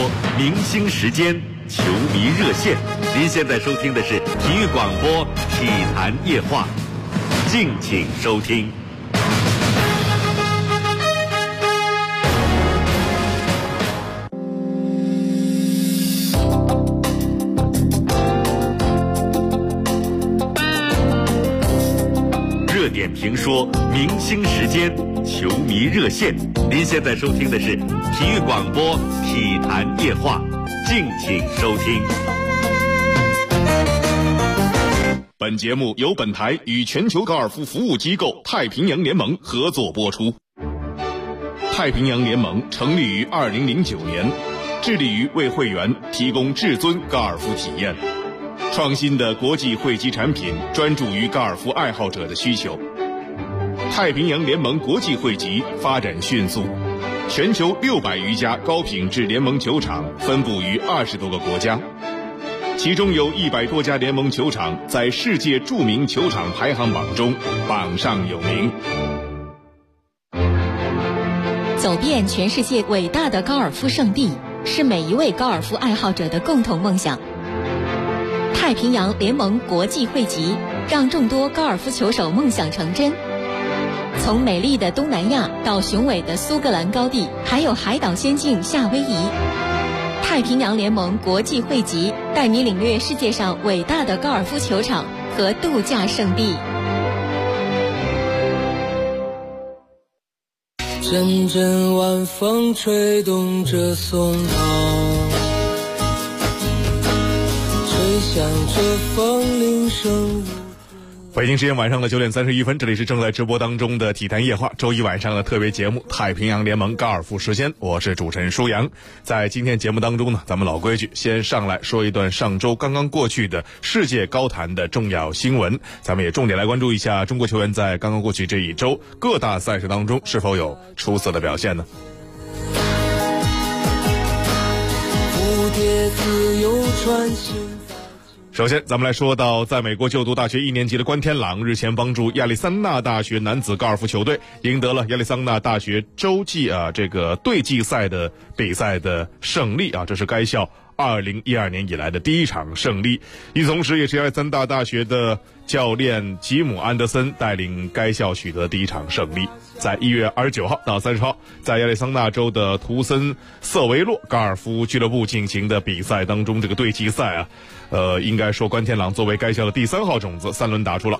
明星时间球迷热线。您现在收听的是体育广播体坛夜话，敬请收听。热点评说明星时间球迷热线，您现在收听的是体育广播体坛夜话，敬请收听。 本节目由本台与全球高尔夫服务机构太平洋联盟合作播出。太平洋联盟成立于2009年，致力于为会员提供至尊高尔夫体验。创新的国际会籍产品专注于高尔夫爱好者的需求。太平洋联盟国际会籍发展迅速，全球600余家高品质联盟球场分布于20多个国家，其中有100多家联盟球场在世界著名球场排行榜中榜上有名。 走遍全世界伟大的高尔夫圣地，是每一位高尔夫爱好者的共同梦想。太平洋联盟国际会籍让众多高尔夫球手梦想成真。从美丽的东南亚到雄伟的苏格兰高地，还有海岛仙境夏威夷，太平洋联盟国际会籍带你领略世界上伟大的高尔夫球场和度假胜地。 阵阵晚风吹动着松涛，吹响着风铃声。 北京时间晚上的9点31分，这里是正在直播当中的体坛夜话，周一晚上的特别节目太平洋联盟高尔夫时间，我是主持人舒阳。在今天节目当中呢，咱们老规矩，先上来说一段上周刚刚过去的世界高坛的重要新闻，咱们也重点来关注一下中国球员在刚刚过去这一周各大赛事当中是否有出色的表现呢？ 蝴蝶自由穿行。 首先咱们来说到在美国就读大学1年级的关天朗日前帮助亚利桑那大学男子高尔夫球队赢得了亚利桑那大学洲际这个对季赛的比赛的胜利这是该校2012年以来的第一场胜利。与此同时，也是亚利桑那大学的教练吉姆·安德森带领该校取得第一场胜利。在1月29号到30号，在亚利桑那州的图森瑟维洛高尔夫俱乐部进行的比赛当中，这个对季赛应该说关天朗作为该校的第3号种子，3轮打出了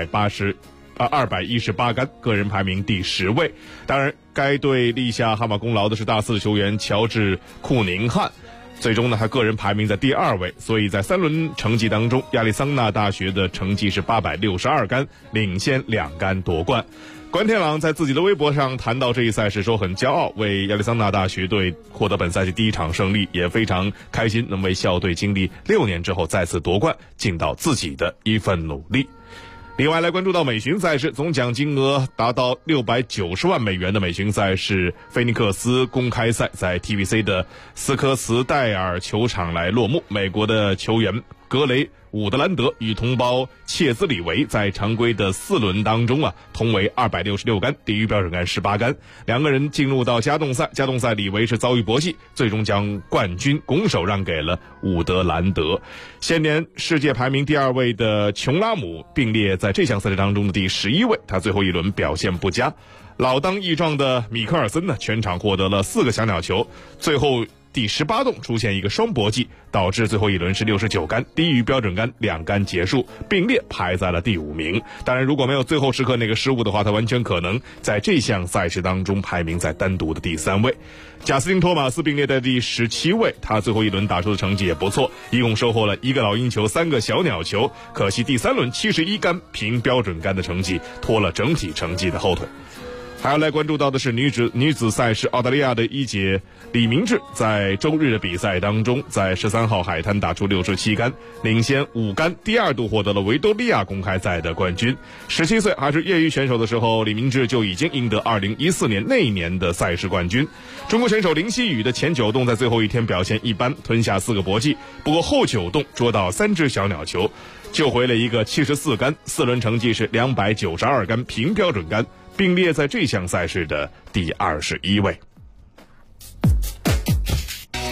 218杆，个人排名第10位。当然，该队立下汗马功劳的是大四球员乔治·库宁汉。最终呢，他个人排名在第2位，所以在3轮成绩当中，亚利桑那大学的成绩是862杆，领先2杆夺冠。关天朗在自己的微博上谈到这一赛事说很骄傲，为亚利桑那大学队获得本赛季第一场胜利，也非常开心能为校队经历6年之后再次夺冠尽到自己的一份努力。另外来关注到美巡赛事，总奖金额达到690万美元的美巡赛事菲尼克斯公开赛在 TVC 的斯科茨戴尔球场来落幕。美国的球员格雷伍德兰德与同胞切兹里维在常规的4轮当中同为266杆，低于标准杆18杆。两个人进入到加动赛，加动赛里维是遭遇搏击，最终将冠军拱手让给了伍德兰德。现年世界排名第2位的琼拉姆并列在这项赛事当中的第11位，他最后一轮表现不佳。老当益壮的米克尔森呢，全场获得了4个小鸟球，最后第18洞出现一个双搏击，导致最后一轮是69杆，低于标准杆2杆结束，并列排在了第5名。当然，如果没有最后时刻那个失误的话，他完全可能在这项赛事当中排名在单独的第3位。贾斯汀·托马斯并列在第17位，他最后一轮打出的成绩也不错，一共收获了1个老鹰球3个小鸟球，可惜第3轮71杆凭标准杆的成绩拖了整体成绩的后腿。还要来关注到的是女子赛事，澳大利亚的一姐李明志在周日的比赛当中，在13号海滩打出67杆，领先5杆，第2度获得了维多利亚公开赛的冠军。17岁还是业余选手的时候，李明志就已经赢得2014年那一年的赛事冠军。中国选手林希雨的前9洞在最后一天表现一般，吞下4个搏击，不过后9洞捉到3只小鸟球，救回了一个74杆，4轮成绩是292杆，凭标准杆，并列在这项赛事的第21位。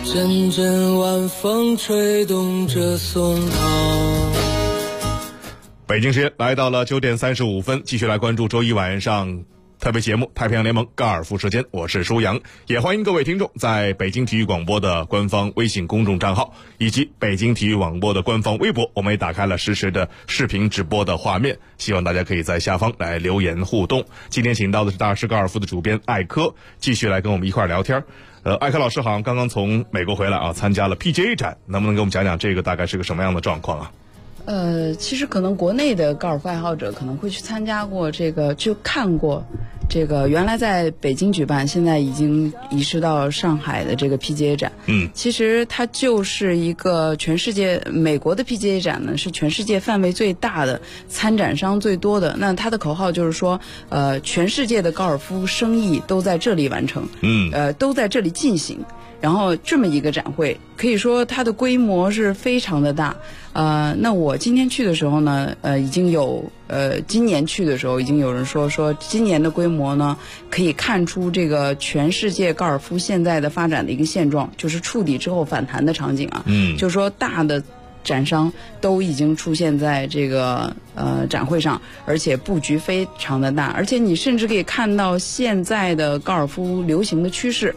阵阵晚风吹动着松涛。 北京时间来到了9点35分，继续来关注周一晚上特别节目《太平洋联盟高尔夫时间》，我是舒阳，也欢迎各位听众在北京体育广播的官方微信公众账号以及北京体育广播的官方微博，我们也打开了实时的视频直播的画面，希望大家可以在下方来留言互动。今天请到的是大师高尔夫的主编艾科，继续来跟我们一块聊天。艾科老师好像刚刚从美国回来啊，参加了 PGA 展，能不能给我们讲讲这个大概是个什么样的状况啊？ 其实可能国内的高尔夫爱好者可能会去参加过这个，就看过这个原来在北京举办，现在已经移师到上海的这个 PGA 展。其实它就是一个全世界，美国的 PGA 展呢是全世界范围最大的，参展商最多的。那它的口号就是说，全世界的高尔夫生意都在这里完成，都在这里进行。然后这么一个展会，可以说它的规模是非常的大。那我今天去的时候呢，已经有今年去的时候已经有人说今年的规模呢，可以看出这个全世界高尔夫现在的发展的一个现状，就是触底之后反弹的场景啊。就是说大的展商都已经出现在这个展会上，而且布局非常的大，而且你甚至可以看到现在的高尔夫流行的趋势。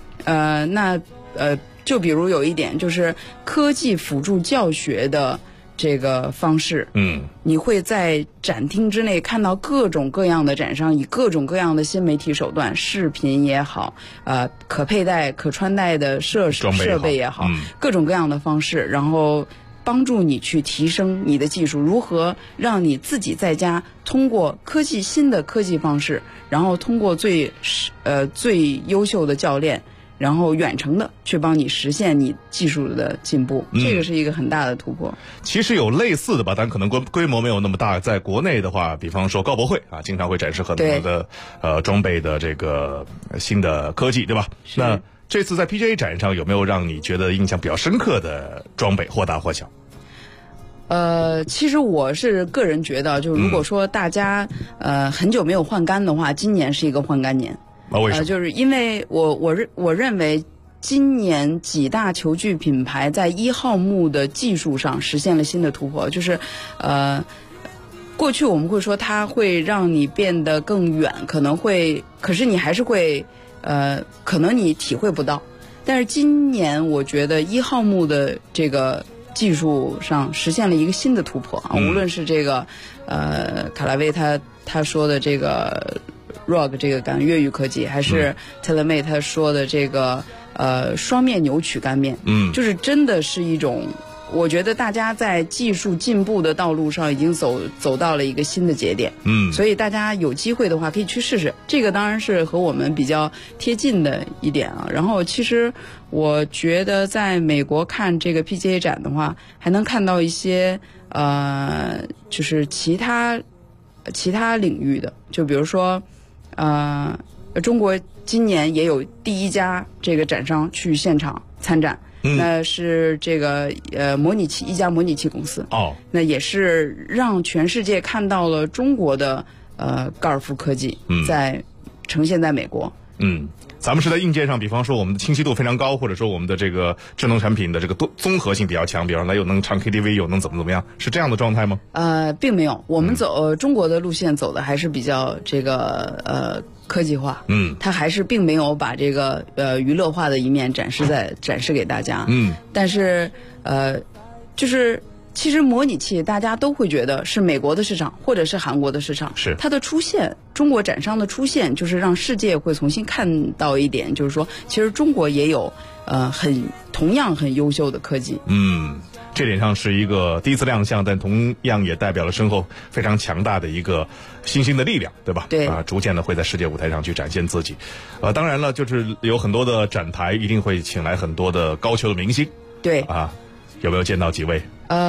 就比如有一点就是科技辅助教学的这个方式，你会在展厅之内看到各种各样的展商以各种各样的新媒体手段，视频也好，可佩戴可穿戴的设备也好，各种各样的方式，然后帮助你去提升你的技术，如何让你自己在家通过新的科技方式，然后通过最优秀的教练，然后远程的去帮你实现你技术的进步，这个是一个很大的突破。 其实有类似的吧，但可能规模没有那么大。在国内的话，比方说高博会啊，经常会展示很多的装备的这个新的科技，对吧？那这次在 PGA 展上有没有让你觉得印象比较深刻的装备，或大或小？ 其实我是个人觉得，就是如果说大家很久没有换杆的话，今年是一个换杆年。 为什么？ 就是因为我认为今年几大球具品牌在1号木的技术上实现了新的突破，就是过去我们会说它会让你变得更远，可是你还是会可能你体会不到。但是今年我觉得1号木的这个技术上实现了一个新的突破啊，无论是这个卡拉威他说的这个ROG 这个杆越狱科技，还是 TaylorMade 他说的这个双面扭曲杆面，就是真的是一种，我觉得大家在技术进步的道路上已经走到了一个新的节点，所以大家有机会的话可以去试试。这个当然是和我们比较贴近的一点啊。然后其实我觉得在美国看这个 PGA 展的话，还能看到一些就是其他领域的，就比如说中国今年也有第一家这个展商去现场参展，那是这个一家模拟器公司，那也是让全世界看到了中国的高尔夫科技在呈现在美国。 咱们是在硬件上，比方说我们的清晰度非常高，或者说我们的这个智能产品的这个综合性比较强，比方说又能唱 KTV 又能怎么样，是这样的状态吗？ 并没有，我们中国的路线走的还是比较这个科技化，它还是并没有把这个娱乐化的一面展示给大家，但是就是其实模拟器大家都会觉得是美国的市场或者是韩国的市场， 是它的出现，中国展商的出现，就是让世界会重新看到一点，就是说其实中国也有同样很优秀的科技。 这点上是一个第一次亮相，但同样也代表了身后非常强大的一个新兴的力量，对吧？ 对逐渐的会在世界舞台上去展现自己。当然了，就是有很多的展台一定会请来很多的高球的明星。 对有没有见到几位？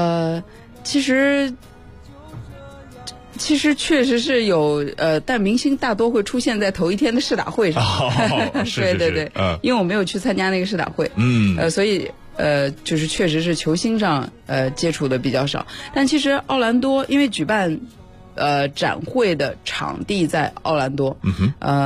其实确实是有，但明星大多会出现在头一天的试打会上。对，因为我没有去参加那个试打会，所以就是确实是球星上接触的比较少。但其实奥兰多因为举办展会的场地在奥兰多，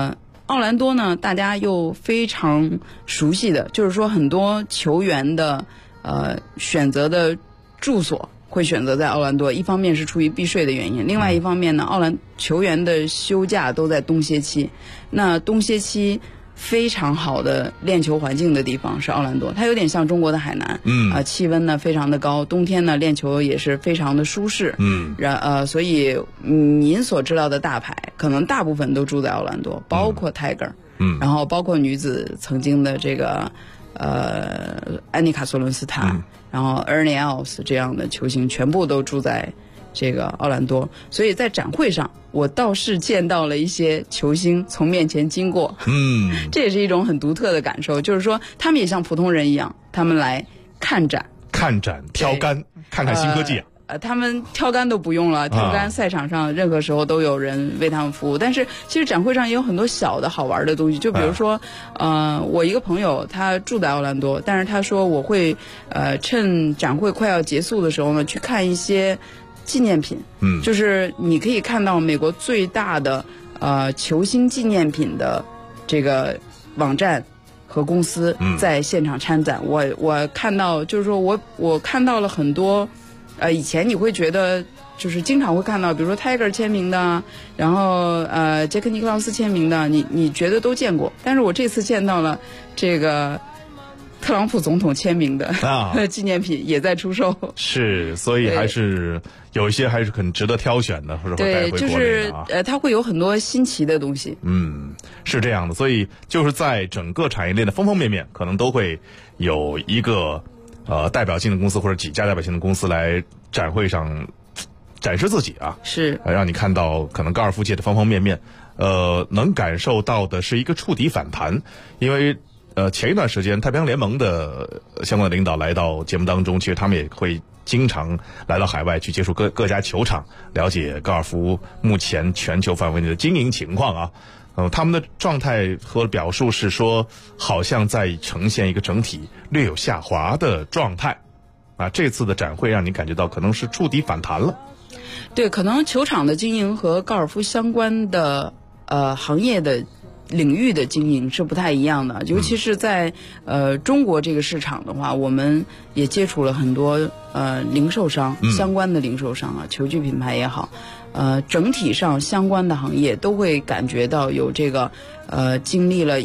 奥兰多呢，大家又非常熟悉的，就是说很多球员的选择的住所会选择在奥兰多，一方面是出于避税的原因，另外一方面呢，球员的休假都在冬歇期，那冬歇期非常好的练球环境的地方是奥兰多，它有点像中国的海南，气温呢非常的高，冬天呢练球也是非常的舒适，所以您所知道的大牌可能大部分都住在奥兰多，包括 Tiger，然后包括女子曾经的这个安妮卡索伦斯塔，然后 Ernie Els 这样的球星全部都住在这个奥兰多，所以在展会上我倒是见到了一些球星从面前经过，这也是一种很独特的感受，就是说他们也像普通人一样，他们来看展挑杆，看看新科技他们挑杆都不用了，挑杆赛场上任何时候都有人为他们服务，但是其实展会上也有很多小的好玩的东西，就比如说我一个朋友他住在奥兰多，但是他说我会趁展会快要结束的时候呢去看一些纪念品，就是你可以看到美国最大的球星纪念品的这个网站和公司在现场参展，我看到就是说我看到了很多以前你会觉得就是经常会看到比如说 Tiger 签名的，然后杰克尼克劳斯签名的，你觉得都见过，但是我这次见到了这个特朗普总统签名的纪念品也在出售， 是，所以还是有一些还是很值得挑选的，或者带回国内的就是它会有很多新奇的东西。 是这样的，所以就是在整个产业链的方方面面，可能都会有一个代表性的公司或者几家代表性的公司来展会上展示自己是让你看到可能高尔夫界的方方面面，能感受到的是一个触底反弹，因为前一段时间太平洋联盟的相关的领导来到节目当中，其实他们也会经常来到海外去接触各家球场，了解高尔夫目前全球范围内的经营情况他们的状态和表述是说好像在呈现一个整体略有下滑的状态这次的展会让你感觉到可能是触底反弹了。 对，可能球场的经营和高尔夫相关的行业的领域的经营是不太一样的，尤其是在中国这个市场的话，我们也接触了很多零售商，相关的零售商球具品牌也好，整体上相关的行业都会感觉到有这个经历了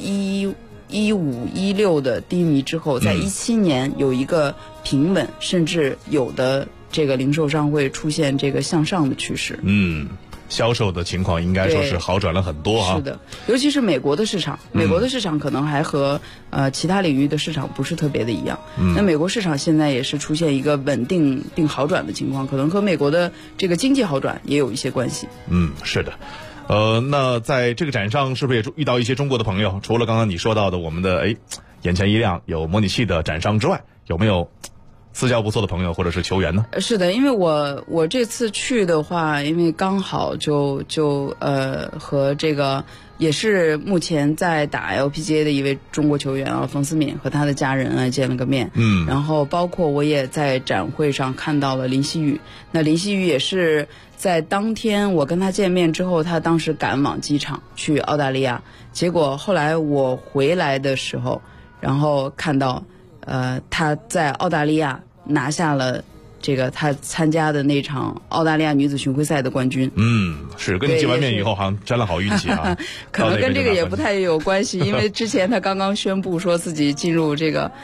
15、16的低迷之后，在17年有一个平稳，甚至有的这个零售商会出现这个向上的趋势。 销售的情况应该说是好转了很多是的，尤其是美国的市场，美国的市场可能还和其他领域的市场不是特别的一样。那美国市场现在也是出现一个稳定并好转的情况，可能和美国的这个经济好转也有一些关系。 是的。那在这个展上是不是也遇到一些中国的朋友？除了刚刚你说到的我们的眼前一亮有模拟器的展商之外，有没有私交不错的朋友或者是球员呢？ 是的，因为我这次去的话，因为刚好就和这个也是目前在打 LPGA 的一位中国球员冯思敏和他的家人见了个面。然后包括我也在展会上看到了林希宇，那林希宇也是在当天我跟他见面之后，他当时赶往机场去澳大利亚，结果后来我回来的时候，然后看到他在澳大利亚拿下了这个他参加的那场澳大利亚女子巡回赛的冠军。 是跟你见完面以后好像沾了好运气可能跟这个也不太有关系，因为之前他刚刚宣布说自己进入这个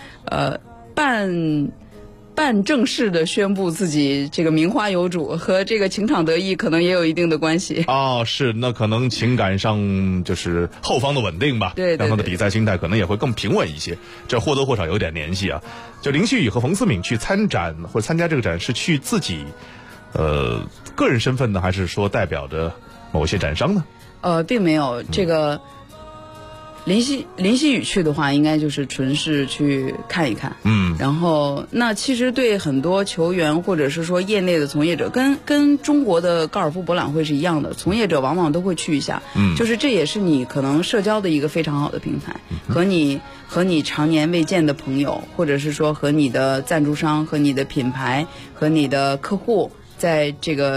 半正式的宣布自己这个名花有主，和这个情场得意可能也有一定的关系。 是，那可能情感上就是后方的稳定吧， 对， 让他的比赛心态可能也会更平稳一些，这或多或少有点联系就林希宇和冯思敏去参展或者参加这个展，是去自己个人身份呢，还是说代表着某些展商呢？ 并没有，这个林希宇去的话，应该就是纯是去看一看。然后那其实对很多球员或者是说业内的从业者，跟中国的高尔夫博览会是一样的，从业者往往都会去一下。就是这也是你可能社交的一个非常好的平台，和你常年未见的朋友，或者是说和你的赞助商、和你的品牌、和你的客户，在这个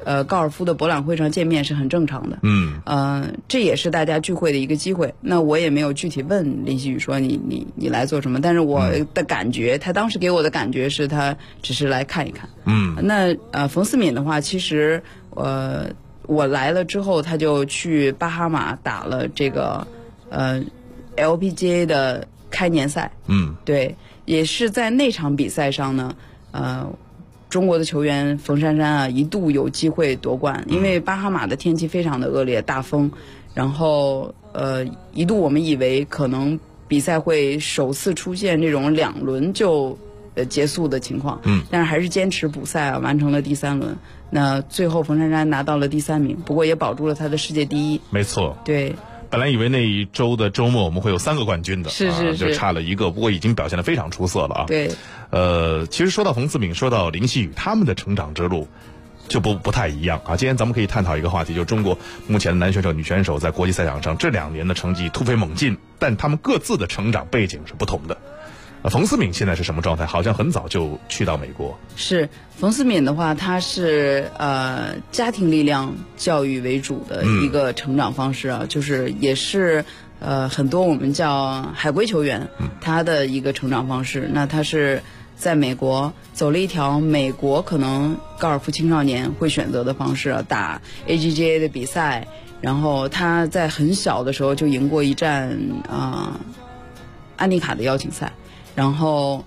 高尔夫的博览会上见面是很正常的。这也是大家聚会的一个机会。那我也没有具体问林希宇说你来做什么，但是我的感觉，他当时给我的感觉是他只是来看一看。那冯思敏的话，其实我来了之后，他就去巴哈马打了这个LPGA 的开年赛。对，也是在那场比赛上呢，中国的球员冯珊珊啊，一度有机会夺冠，因为巴哈马的天气非常的恶劣，大风，然后一度我们以为可能比赛会首次出现这种2轮就结束的情况，但是还是坚持补赛啊，完成了第3轮。那最后冯珊珊拿到了第3名，不过也保住了她的世界第1。没错， 对。 本来以为那一周的周末我们会有3个冠军的， 是就差了1个，不过已经表现得非常出色了啊。 对。 其实说到冯思敏，说到林希宇，他们的成长之路就不太一样啊。今天咱们可以探讨一个话题，就是中国目前的男选手、女选手在国际赛场上这2年的成绩突飞猛进，但他们各自的成长背景是不同的。冯思敏现在是什么状态？好像很早就去到美国。 是冯思敏的话，他是家庭力量教育为主的一个成长方式啊，就是也是很多我们叫海归球员，他的一个成长方式。那他是在美国走了一条美国可能高尔夫青少年会选择的方式啊，打 AGGA 的比赛，然后他在很小的时候就赢过一站安妮卡的邀请赛。然后，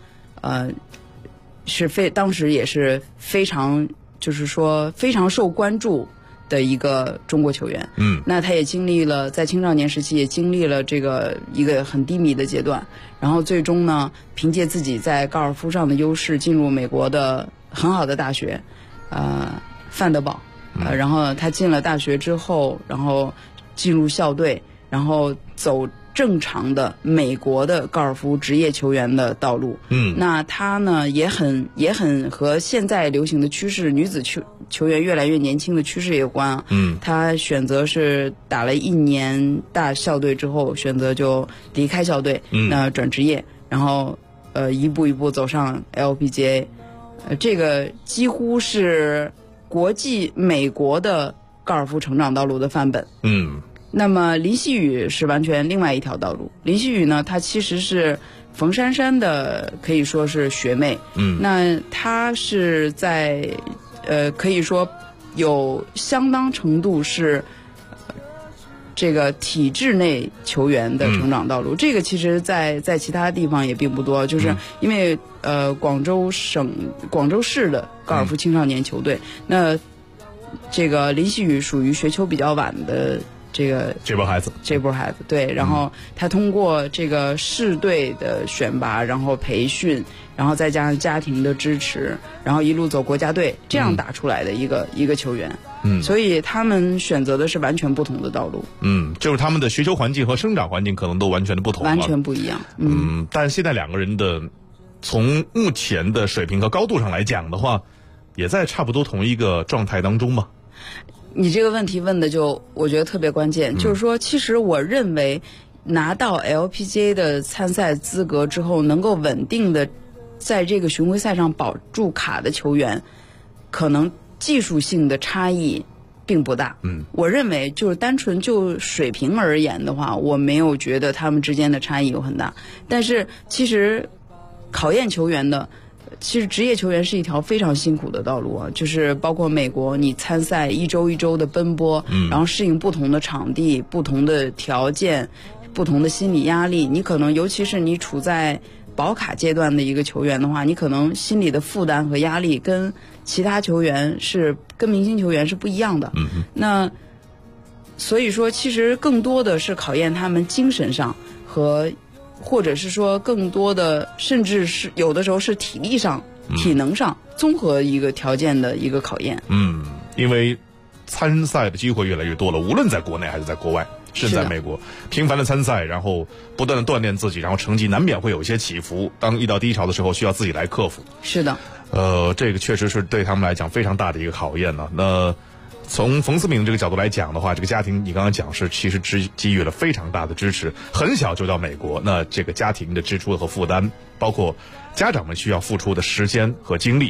当时也是非常，就是说非常受关注的一个中国球员。那他也经历了在青少年时期也经历了这个一个很低迷的阶段，然后最终呢，凭借自己在高尔夫上的优势，进入美国的很好的大学，范德堡。然后他进了大学之后，然后进入校队，然后走正常的美国的高尔夫职业球员的道路。那他呢也很和现在流行的趋势，女子球员越来越年轻的趋势也有关啊。他选择是打了1年大校队之后，选择就离开校队，那转职业，然后一步一步走上 LPGA。这个几乎是国际美国的高尔夫成长道路的范本。那么林希宇是完全另外一条道路。林希宇呢，她其实是冯珊珊的可以说是学妹。那她是在可以说有相当程度是这个体制内球员的成长道路。这个其实在其他地方也并不多，就是因为广州市的高尔夫青少年球队，那这个林希宇属于学球比较晚的这波孩子，对，然后他通过这个市队的选拔，然后培训，然后再加上家庭的支持，然后一路走国家队，这样打出来的一个球员。所以他们选择的是完全不同的道路。 就是他们的学球环境和生长环境可能都完全的不同了， 完全不一样。 但现在2个人的从目前的水平和高度上来讲的话，也在差不多同一个状态当中嘛。 你这个问题问的我觉得特别关键，就是说其实我认为拿到 LPGA 的参赛资格之后，能够稳定的在这个巡回赛上保住卡的球员，可能技术性的差异并不大。我认为就是单纯就水平而言的话，我没有觉得他们之间的差异有很大。但是其实考验球员的，其实职业球员是一条非常辛苦的道路啊，就是包括美国，你参赛一周一周的奔波，然后适应不同的场地、不同的条件、不同的心理压力，你可能尤其是你处在保卡阶段的一个球员的话，你可能心理的负担和压力跟其他球员跟明星球员是不一样的。那所以说其实更多的是考验他们精神上或者是说更多的甚至是有的时候是体力上、体能上综合一个条件的一个考验。 因为参赛的机会越来越多了，无论在国内还是在国外，甚至在美国，频繁的参赛，然后不断的锻炼自己，然后成绩难免会有一些起伏，当遇到低潮的时候需要自己来克服。 是的。 这个确实是对他们来讲非常大的一个考验呢。那从冯思敏这个角度来讲的话，这个家庭你刚刚讲是其实给予了非常大的支持，很小就到美国，那这个家庭的支出和负担，包括家长们需要付出的时间和精力，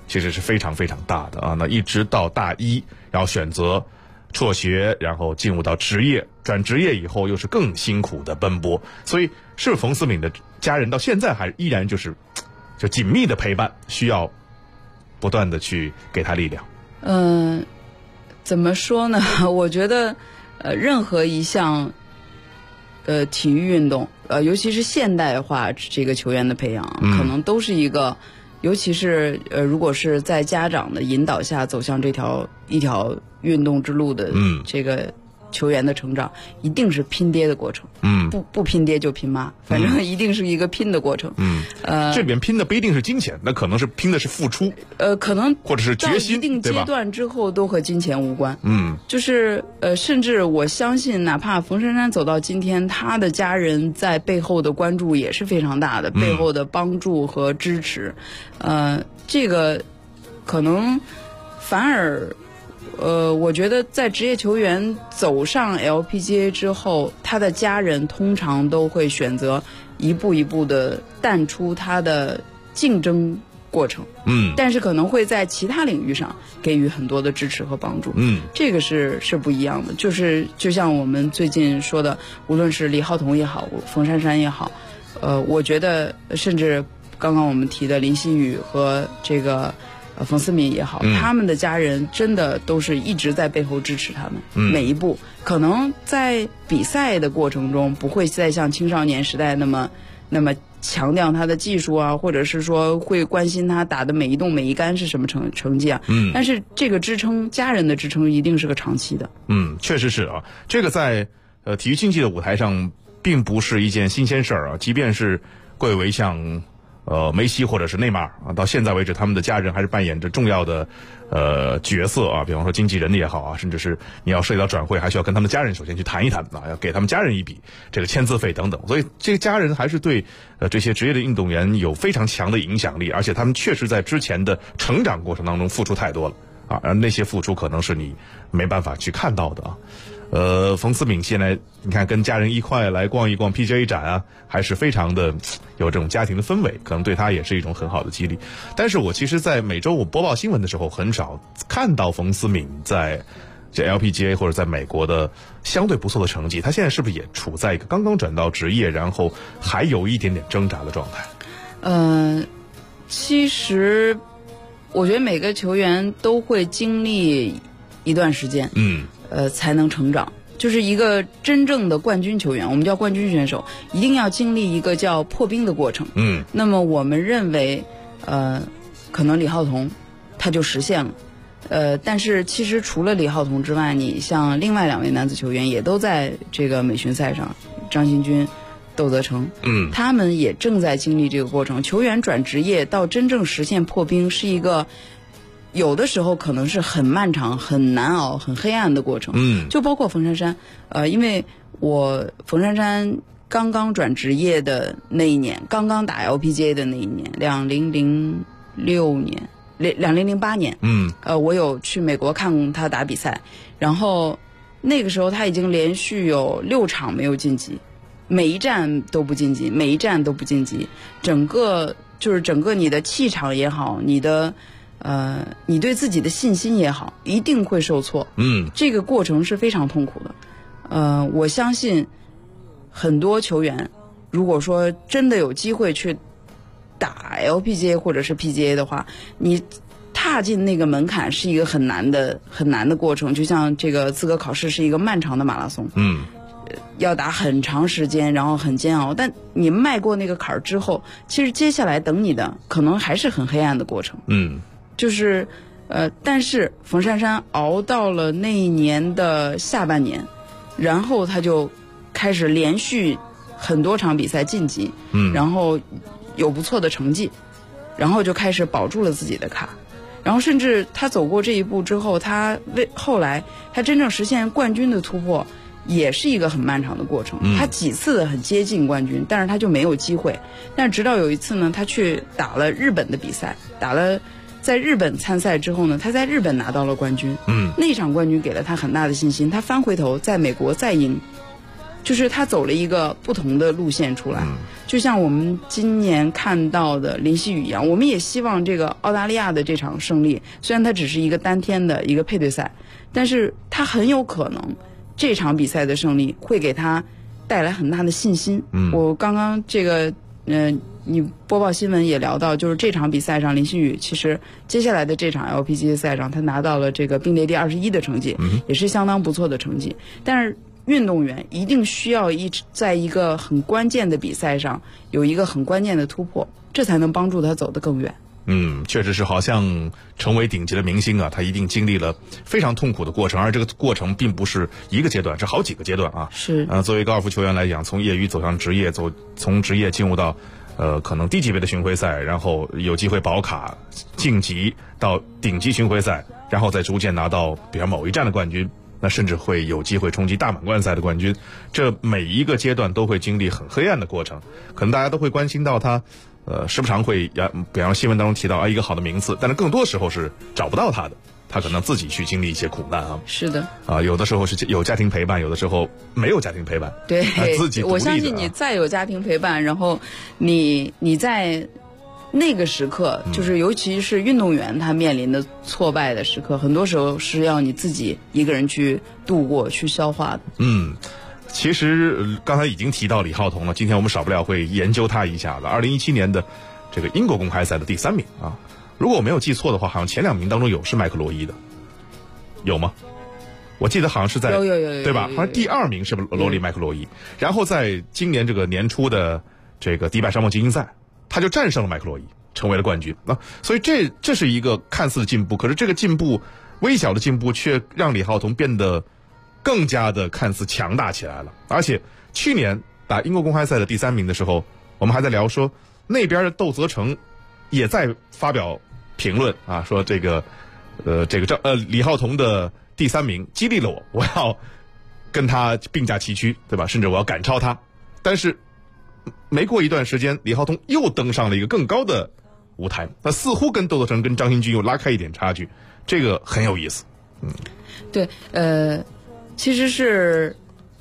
其实是非常非常大的啊。那一直到大一，然后选择辍学，然后进入到职业，转职业以后又是更辛苦的奔波。所以是冯思敏的家人到现在还依然就紧密的陪伴，需要不断的去给他力量。 怎么说呢？我觉得任何一项体育运动，尤其是现代化这个球员的培养，可能都是一个，尤其是如果是在家长的引导下走向一条运动之路的这个球员的成长，一定是拼爹的过程。不拼爹就拼妈，反正一定是一个拼的过程。 这里面拼的不一定是金钱，那可能是拼的是付出。 可能或者是决心， 到一定阶段之后都和金钱无关。就是甚至我相信，哪怕冯珊珊走到今天，他的家人在背后的关注也是非常大的，背后的帮助和支持。这个可能反而。我觉得在职业球员走上 LPGA 之后，他的家人通常都会选择一步一步的淡出他的竞争过程。但是可能会在其他领域上给予很多的支持和帮助。这个是不一样的。就像我们最近说的，无论是李浩彤也好，冯珊珊也好，我觉得甚至刚刚我们提的林希雨和这个。冯思敏也好，他们的家人真的都是一直在背后支持他们，每一步。可能在比赛的过程中，不会再像青少年时代那么强调他的技术啊，或者是说会关心他打的每一洞每一杆是什么成绩啊。但是这个支撑，家人的支撑一定是个长期的。 确实是啊，这个在体育竞技的舞台上并不是一件新鲜事儿啊，即便是贵为像。梅西或者是内马尔啊，到现在为止，他们的家人还是扮演着重要的角色啊。比方说经纪人也好啊，甚至是你要涉及到转会，还需要跟他们的家人首先去谈一谈啊，要给他们家人一笔这个签字费等等。所以这个家人还是对这些职业的运动员有非常强的影响力，而且他们确实在之前的成长过程当中付出太多了啊，而那些付出可能是你没办法去看到的啊。冯思敏现在你看跟家人一块来逛一逛 PGA 展啊，还是非常的有这种家庭的氛围，可能对他也是一种很好的激励。但是我其实在每周五播报新闻的时候，很少看到冯思敏在这 LPGA 或者在美国的相对不错的成绩。他现在是不是也处在一个刚刚转到职业，然后还有一点点挣扎的状态？ 其实我觉得每个球员都会经历一段时间，才能成长。就是一个真正的冠军球员，我们叫冠军选手，一定要经历一个叫破冰的过程。那么我们认为，可能李浩彤他就实现了。但是其实除了李浩彤之外，你像另外2位男子球员也都在这个美巡赛上，张新军、窦德成，他们也正在经历这个过程。球员转职业到真正实现破冰，是一个有的时候可能是很漫长、很难熬、很黑暗的过程。就包括冯珊珊，因为冯珊珊刚刚转职业的那一年，刚刚打 LPGA 的那一年，2008年，我有去美国看他打比赛，然后那个时候他已经连续有6场没有晋级，每一站都不晋级，整个你的气场也好，你对自己的信心也好，一定会受挫。这个过程是非常痛苦的。我相信很多球员，如果说真的有机会去打 LPGA 或者是 PGA 的话，你踏进那个门槛是一个很难的过程，就像这个资格考试是一个漫长的马拉松。要打很长时间，然后很煎熬，但你迈过那个坎儿之后，其实接下来等你的可能还是很黑暗的过程。就是但是冯珊珊熬到了那一年的下半年，然后他就开始连续很多场比赛晋级，然后有不错的成绩，然后就开始保住了自己的卡。然后甚至他走过这一步之后，后来他真正实现冠军的突破也是一个很漫长的过程。他几次很接近冠军，但是他就没有机会。但是直到有一次呢，他去打了日本的比赛，在日本参赛之后呢，他在日本拿到了冠军。那场冠军给了他很大的信心，他翻回头在美国再赢就是他走了一个不同的路线出来，就像我们今年看到的林希雨一样，我们也希望这个澳大利亚的这场胜利，虽然它只是一个单天的一个配对赛，但是他很有可能这场比赛的胜利会给他带来很大的信心。我刚刚这个你播报新闻也聊到，就是这场比赛上林希雨其实接下来的这场 LPGA 赛上他拿到了这个并列第21的成绩，也是相当不错的成绩。但是运动员一定需要在一个很关键的比赛上有一个很关键的突破，这才能帮助他走得更远。 确实是，好像成为顶级的明星啊，他一定经历了非常痛苦的过程，而这个过程并不是一个阶段，是好几个阶段啊。 是作为高尔夫球员来讲，从业余走向职业，从职业进入到可能低级别的巡回赛，然后有机会保卡晋级到顶级巡回赛，然后再逐渐拿到比如某一站的冠军，那甚至会有机会冲击大满贯赛的冠军。这每一个阶段都会经历很黑暗的过程，可能大家都会关心到他时不常会比方新闻当中提到一个好的名次，但是更多时候是找不到他的，他可能自己去经历一些苦难啊。 是的有的时候是有家庭陪伴，有的时候没有家庭陪伴。 对， 自己独立的我相信你再有家庭陪伴，然后你在那个时刻，就是尤其是运动员他面临的挫败的时刻，很多时候是要你自己一个人去度过去消化的。 其实刚才已经提到李浩彤了，今天我们少不了会研究他一下的。2017年的这个英国公开赛的第3名啊，如果我没有记错的话，好像前2名当中有是麦克罗伊的，有吗？我记得好像是在有对吧？好像第2名是罗里麦克罗伊，然后在今年这个年初的这个迪拜沙漠精英赛，他就战胜了麦克罗伊，成为了冠军啊。所以这是一个看似的进步，可是这个进步微小的进步却让李浩彤变得更加的看似强大起来了。而且去年打英国公开赛的第3名的时候，我们还在聊说那边的窦泽成也在发表评论啊，说这个李浩彤的第3名激励了我要跟他并驾齐驱，对吧？甚至我要赶超他。但是没过一段时间，李浩彤又登上了一个更高的舞台，那似乎跟窦泽成跟张新军又拉开一点差距，这个很有意思。 对，其实是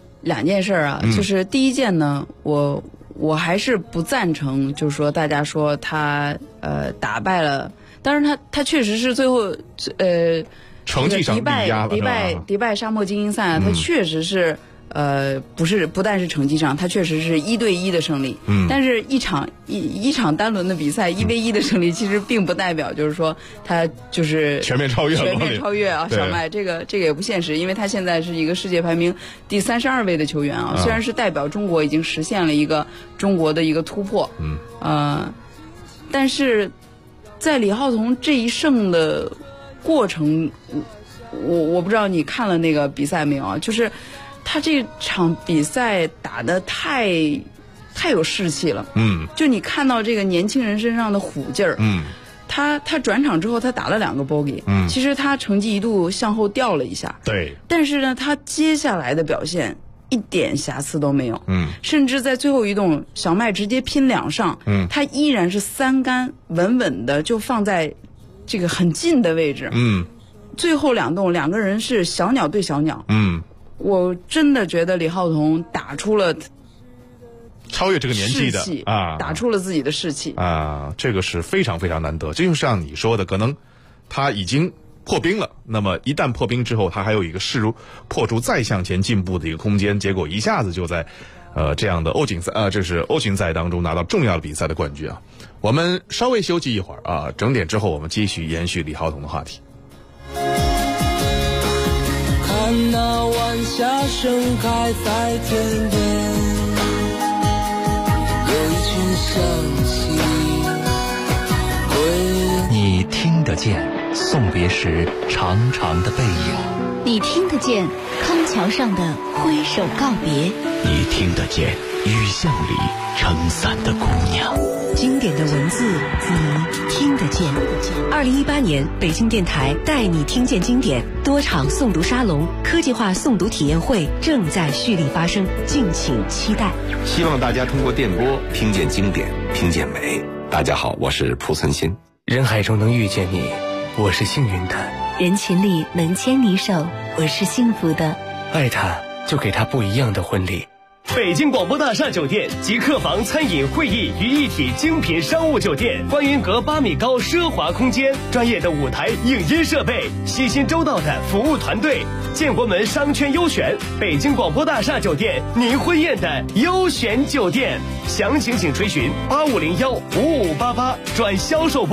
2件事啊，就是第一件呢，我还是不赞成，就是说大家说他打败了，当然他确实是最后成绩上迪拜沙漠精英赛，他确实是不但是成绩上，他确实是1对1的胜利。但是一场单轮的比赛1v1的胜利，其实并不代表就是说他就是全面超越啊，小麦这个也不现实，因为他现在是一个世界排名第32位的球员啊，虽然是代表中国已经实现了一个中国的一个突破，但是在李浩彤这一胜的过程，我不知道你看了那个比赛没有啊？就是他这场比赛打得太有士气了，就你看到这个年轻人身上的虎劲儿，他转场之后他打了2个 bogey，其实他成绩一度向后掉了一下， 对， 但是呢，他接下来的表现一点瑕疵都没有，甚至在最后一洞小麦直接拼2上，他依然是3杆稳稳的就放在这个很近的位置，最后2洞2个人是小鸟对小鸟，我真的觉得李浩彤打出了超越这个年纪的打出了自己的士气啊，这个是非常非常难得。这就像你说的，可能他已经破冰了，那么一旦破冰之后，他还有一个势如破竹再向前进步的一个空间，结果一下子就在这样的欧锦赛这是欧巡赛当中拿到重要的比赛的冠军啊。我们稍微休息一会儿啊，整点之后我们继续延续李浩彤的话题。 看那晚霞盛开在天边，有一群向西归。 你听得见送别时长长的背影， 你听得见康桥上的挥手告别， 你听得见雨巷里撑伞的姑娘。 经典的文字你听得见。2018年北京电台带你听见经典多场诵读沙龙、科技化诵读体验会正在蓄力发生，敬请期待。 希望大家通过电波听见经典，听见美。大家好，我是蒲存昕。 人海中能遇见你，我是幸运的； 人群里能牵你手，我是幸福的。 爱他，就给他不一样的婚礼。 北京广播大厦酒店集客房、餐饮、会议于一体精品商务酒店，观云阁8米高奢华空间，专业的舞台影音设备，细心周到的服务团队，建国门商圈优选，北京广播大厦酒店您婚宴的优选酒店。详情请垂询85015588转销售部。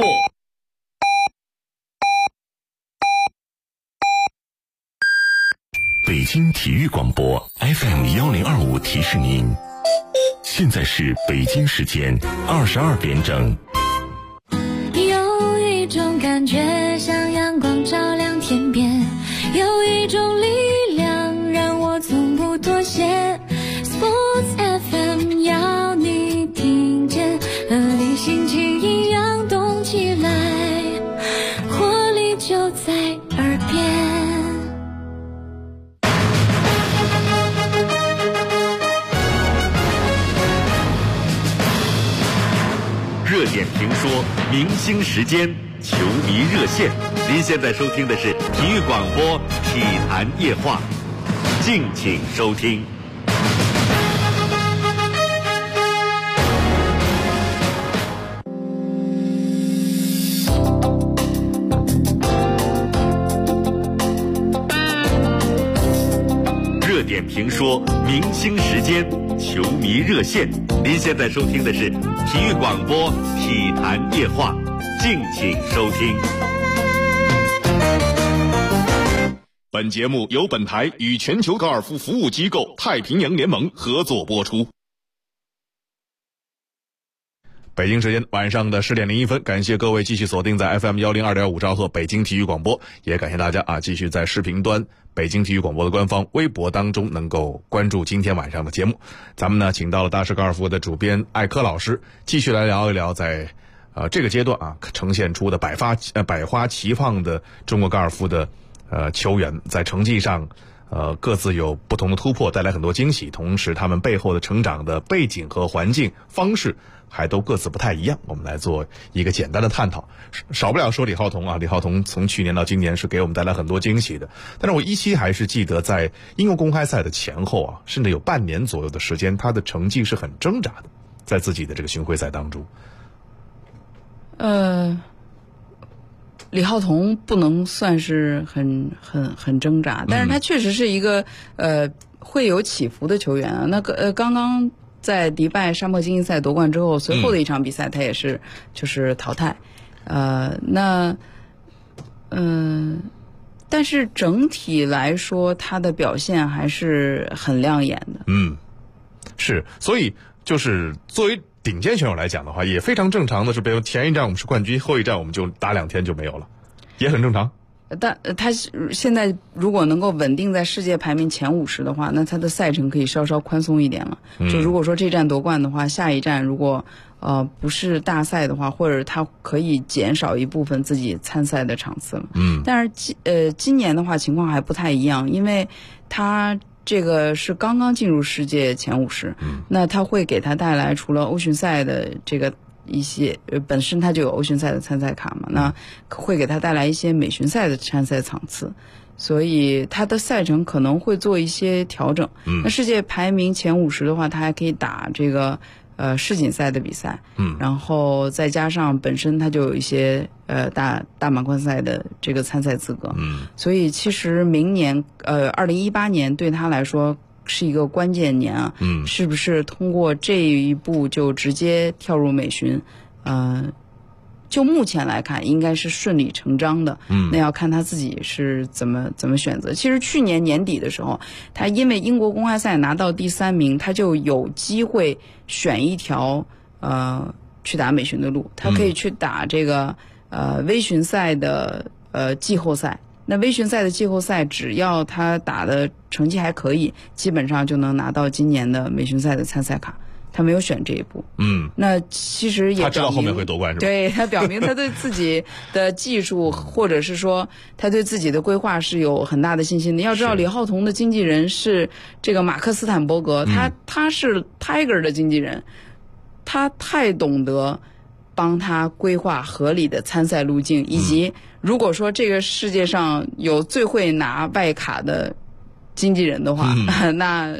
北京体育广播 FM1025提示您，现在是北京时间22点整。 有一种感觉像阳光照亮天边，有一种力量让我从不妥协。Sports FM 要你听见，和你心情一样动起来，活力就在耳边。 热点评说，明星时间，球迷热线。您现在收听的是体育广播体坛夜话，敬请收听。热点评说，明星时间，球迷热线。您现在收听的是体育广播体坛夜话，敬请收听。 本节目由本台与全球高尔夫服务机构太平洋联盟合作播出。北京时间晚上的10点01分，感谢各位继续锁定在 FM102.5兆赫北京体育广播，也感谢大家继续在视频端北京体育广播的官方微博当中能够关注今天晚上的节目。咱们呢请到了大师高尔夫的主编艾科老师，继续来聊一聊在这个阶段呈现出的百花齐放的中国高尔夫的球员，在成绩上各自有不同的突破，带来很多惊喜，同时他们背后的成长的背景和环境方式还都各自不太一样。我们来做一个简单的探讨。少不了说李浩彤李浩彤从去年到今年是给我们带来很多惊喜的，但是我依稀还是记得在英国公开赛的前后甚至有半年左右的时间，他的成绩是很挣扎的，在自己的这个巡回赛当中。 李浩彤不能算是很挣扎，但是他确实是一个会有起伏的球员啊。那个刚刚在迪拜沙漠精英赛夺冠之后，随后的一场比赛他也是就是淘汰，但是整体来说他的表现还是很亮眼的。 是，所以就是作为顶尖选手来讲的话，也非常正常的是，比如前一站我们是冠军，后一站我们就打2天就没有了，也很正常。 但他现在如果能够稳定在世界排名前50的话，那他的赛程可以稍稍宽松一点了。就如果说这站夺冠的话，下一站如果不是大赛的话，或者他可以减少一部分自己参赛的场次了。但是今年的话情况还不太一样，因为他这个是刚刚进入世界前50，那他会给他带来除了欧巡赛的这个一些本身他就有欧巡赛的参赛卡嘛，那会给他带来一些美巡赛的参赛场次，所以他的赛程可能会做一些调整。那世界排名前50的话，他还可以打这个世锦赛的比赛，然后再加上本身他就有一些大满贯赛的这个参赛资格，所以其实明年2018年对他来说是一个关键年啊，是不是通过这一步就直接跳入美巡？就目前来看，应该是顺理成章的。那要看他自己是怎么选择。其实去年年底的时候，他因为英国公开赛拿到第3名，他就有机会选一条去打美巡的路，他可以去打这个微巡赛的季后赛。那微巡赛的季后赛，只要他打的成绩还可以，基本上就能拿到今年的美巡赛的参赛卡。他没有选这一步，那其实也他知道后面会夺冠是吧？ 对，他表明他对自己的技术或者是说他对自己的规划是有很大的信心的。要知道李浩彤的经纪人是这个马克斯坦伯格，他是 Tiger 的经纪人，他太懂得帮他规划合理的参赛路径，以及如果说这个世界上有最会拿外卡的经纪人的话，那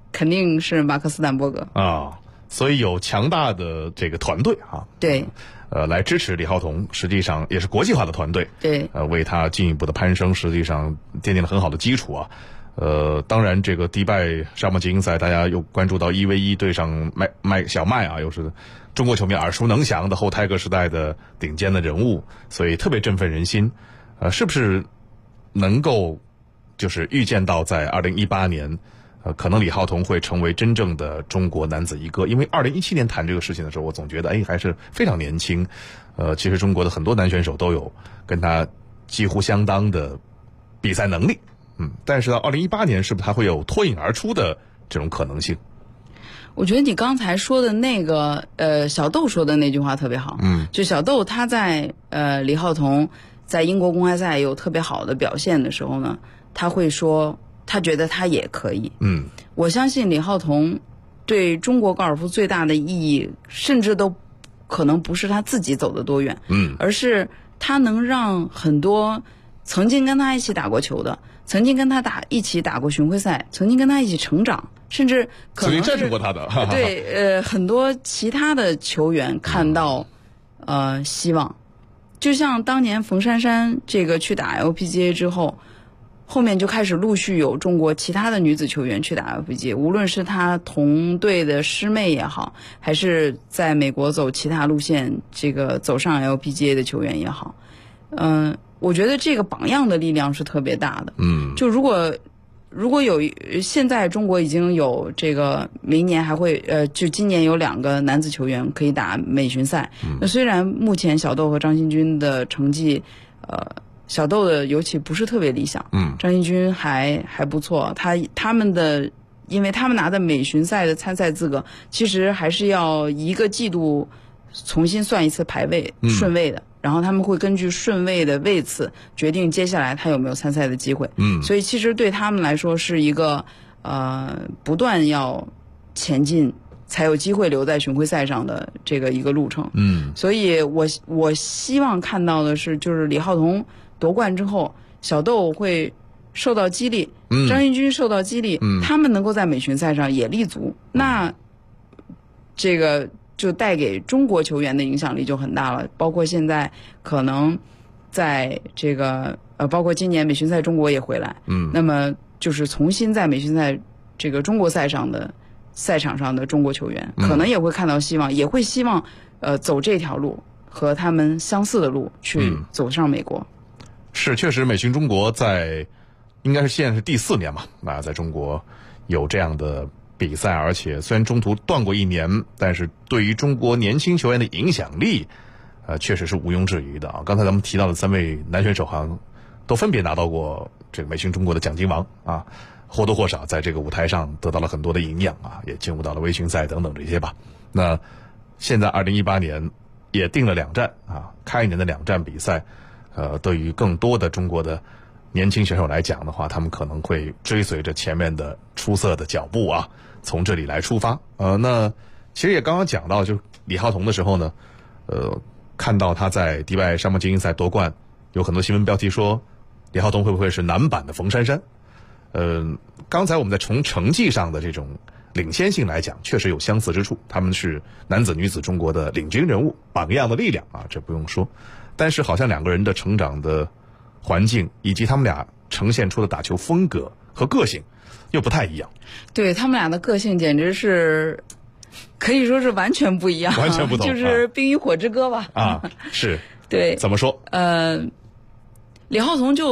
肯定是马克斯坦伯格啊。所以有强大的这个团队啊， 对， 来支持李浩彤，实际上也是国际化的团队， 对， 为他进一步的攀升，实际上奠定了很好的基础啊。当然这个迪拜沙漠精英赛，大家又关注到1v1对上小麦啊，又是中国球迷耳熟能详的后泰戈时代的顶尖的人物，所以特别振奋人心。是不是能够就是预见到在2018年？可能李浩彤会成为真正的中国男子一哥，因为2017年谈这个事情的时候，我总觉得还是非常年轻。其实中国的很多男选手都有跟他几乎相当的比赛能力，但是到2018年，是不是他会有脱颖而出的这种可能性？ 我觉得你刚才说的那个小豆说的那句话特别好，就小豆他在李浩彤在英国公开赛有特别好的表现的时候呢，他会说。他觉得他也可以，我相信李浩彤对中国高尔夫最大的意义，甚至都可能不是他自己走得多远，而是他能让很多曾经跟他一起打过球的，曾经跟他一起打过巡回赛，曾经跟他一起成长，甚至可能是曾经战胜过他的， 对，很多其他的球员看到希望，就像当年冯珊珊这个去打 LPGA 之后。后面就开始陆续有中国其他的女子球员去打 LPGA， 无论是她同队的师妹也好，还是在美国走其他路线这个走上 LPGA 的球员也好，我觉得这个榜样的力量是特别大的。就如果有现在中国已经有这个明年还会就今年有2个男子球员可以打美巡赛，那虽然目前小豆和张新军的成绩小豆的尤其不是特别理想，张新军还不错，他们的，因为他们拿的美巡赛的参赛资格，其实还是要1个季度重新算一次排位顺位的，然后他们会根据顺位的位次决定接下来他有没有参赛的机会，所以其实对他们来说是一个不断要前进才有机会留在巡回赛上的这个一个路程，所以我希望看到的是，就是李浩彤夺冠之后，小豆会受到激励，张新军受到激励，他们能够在美巡赛上也立足，那这个就带给中国球员的影响力就很大了。包括现在可能在这个包括今年美巡赛中国也回来，那么就是重新在美巡赛这个中国赛上的赛场上的中国球员，可能也会看到希望，也会希望走这条路和他们相似的路去走上美国。 是，确实美巡中国在应该是现在是第4年嘛，那在中国有这样的比赛，而且虽然中途断过1年，但是对于中国年轻球员的影响力确实是毋庸置疑的啊。刚才咱们提到的3位男选手好像都分别拿到过这个美巡中国的奖金王啊，或多或少在这个舞台上得到了很多的营养啊，也进入到了微巡赛等等这些吧。那现在2018年也定了2站啊，开年的2站比赛，对于更多的中国的年轻选手来讲的话，他们可能会追随着前面的出色的脚步啊，从这里来出发。那其实也刚刚讲到，就是李浩彤的时候呢，看到他在迪拜沙漠精英赛夺冠，有很多新闻标题说李浩彤会不会是男版的冯珊珊？刚才我们在从成绩上的这种领先性来讲，确实有相似之处，他们是男子女子中国的领军人物，榜样的力量啊，这不用说。但是好像2个人的成长的环境以及他们俩呈现出的打球风格和个性又不太一样。 对，他们俩的个性简直是可以说是完全不一样， 完全不同， 就是冰与火之歌吧。 是。 对， 怎么说？ 李浩彤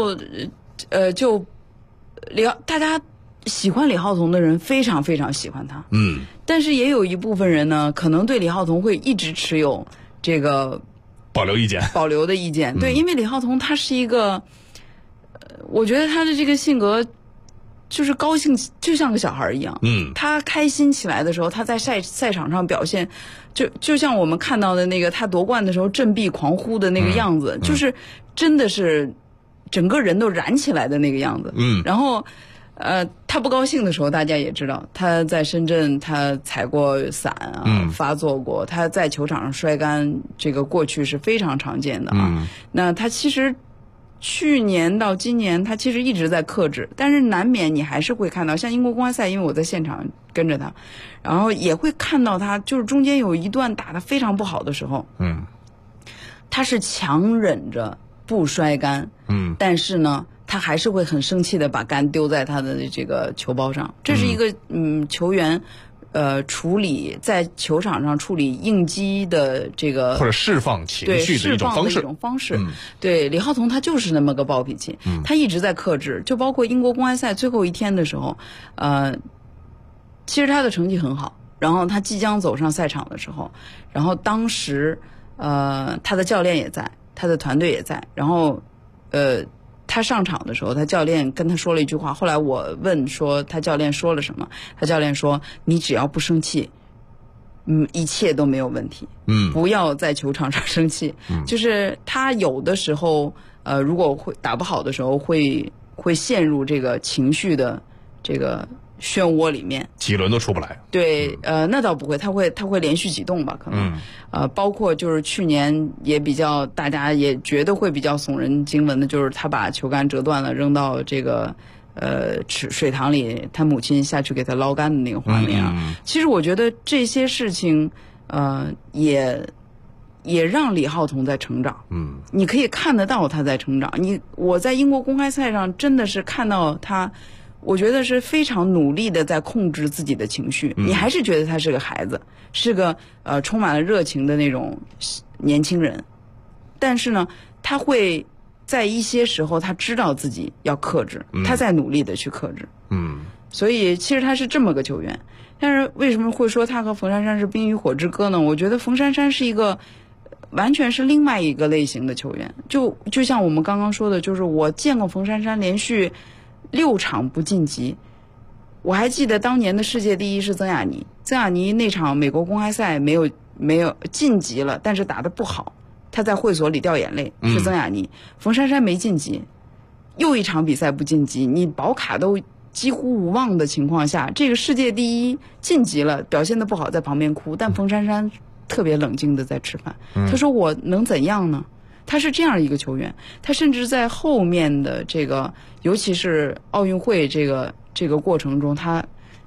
大家喜欢李浩彤的人非常非常喜欢他，但是也有一部分人呢，可能对李浩彤会一直持有这个保留的意见。对，因为李浩彤他是一个，我觉得他的这个性格就是高兴，就像个小孩一样。他开心起来的时候，他在赛场上表现，就像我们看到的那个他夺冠的时候振臂狂呼的那个样子，就是真的是整个人都燃起来的那个样子。然后他不高兴的时候，大家也知道，他在深圳他踩过伞啊，发作过，他在球场上摔杆，这个过去是非常常见的啊。那他其实去年到今年他其实一直在克制，但是难免你还是会看到，像英国公开赛，因为我在现场跟着他，然后也会看到他就是中间有一段打得非常不好的时候，他是强忍着不摔杆，但是呢他还是会很生气的把杆丢在他的这个球包上，这是一个球员处理在球场上处理应激的这个或者释放情绪的一种方式。 对，李浩彤他就是那么个暴脾气，他一直在克制，就包括英国公开赛最后一天的时候，其实他的成绩很好，然后他即将走上赛场的时候，然后当时他的教练也在，他的团队也在，然后他上场的时候，他教练跟他说了一句话。后来我问说他教练说了什么，他教练说：“你只要不生气，一切都没有问题。不要在球场上生气。就是他有的时候，如果会打不好的时候，会陷入这个情绪的这个漩涡里面， 几轮都出不来。 对，那倒不会，他会连续几动吧，可能。包括就是去年也比较，大家也觉得会比较耸人惊闻的，就是他把球杆折断了，扔到这个水塘里，他母亲下去给他捞杆的那个画面啊。其实我觉得这些事情，也让李浩彤在成长。你可以看得到他在成长。我在英国公开赛上真的是看到他。我觉得是非常努力的在控制自己的情绪，你还是觉得他是个孩子，是个充满了热情的那种年轻人，但是呢，他会在一些时候他知道自己要克制，他在努力的去克制。所以其实他是这么个球员，但是为什么会说他和冯珊珊是冰与火之歌呢？我觉得冯珊珊是一个完全是另外一个类型的球员，就像我们刚刚说的，就是我见过冯珊珊连续6场不晋级。我还记得当年的世界第一是曾雅妮，曾雅妮那场美国公开赛没有晋级了，但是打得不好，她在会所里掉眼泪，是曾雅妮。冯珊珊没晋级，又一场比赛不晋级，你保卡都几乎无望的情况下，这个世界第一晋级了，表现得不好，在旁边哭，但冯珊珊特别冷静的在吃饭。她说我能怎样呢？他是这样一个球员，他甚至在后面的这个，尤其是奥运会这个过程中，他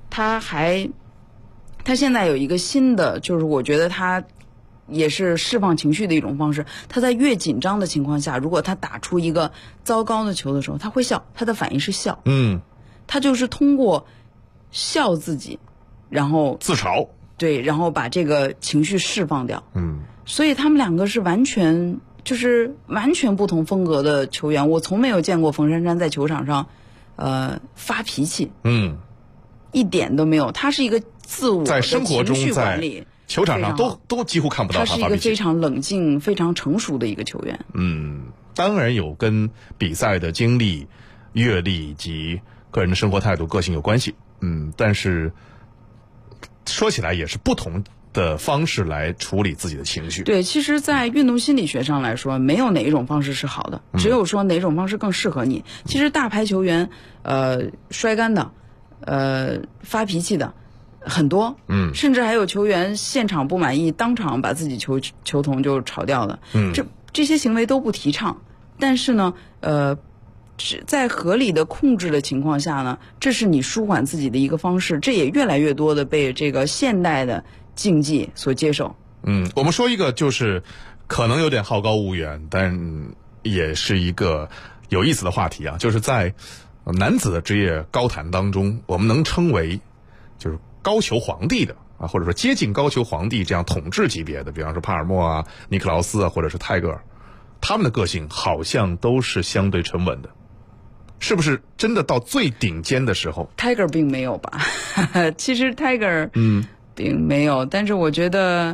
现在有一个新的，就是我觉得他也是释放情绪的一种方式。他在越紧张的情况下，如果他打出一个糟糕的球的时候，他会笑，他的反应是笑。他就是通过笑自己，然后自嘲， 对，然后把这个情绪释放掉。所以他们两个是完全不同风格的球员。我从没有见过冯珊珊在球场上发脾气，一点都没有。他是一个自我的情绪管理， 在球场上都几乎看不到他发脾气。 他是一个非常冷静、非常成熟的一个球员。 当然有跟比赛的经历、阅历以及个人的生活态度、个性有关系。但是说起来也是不同的方式来处理自己的情绪。 对，其实在运动心理学上来说，没有哪一种方式是好的，只有说哪种方式更适合你。其实大牌球员摔杆的发脾气的很多，甚至还有球员现场不满意当场把自己球童就炒掉的，这些行为都不提倡。但是呢在合理的控制的情况下呢，这是你舒缓自己的一个方式，这也越来越多的被这个现代的竞技所接受。 我们说一个就是可能有点好高骛远，但也是一个有意思的话题啊，就是在男子的职业高坛当中，我们能称为就是高球皇帝的啊，或者说接近高球皇帝这样统治级别的，比方说帕尔默啊、尼克劳斯啊，或者是泰戈尔，他们的个性好像都是相对沉稳的。是不是真的到最顶尖的时候 Tiger 并没有吧其实 Tiger 并没有，但是我觉得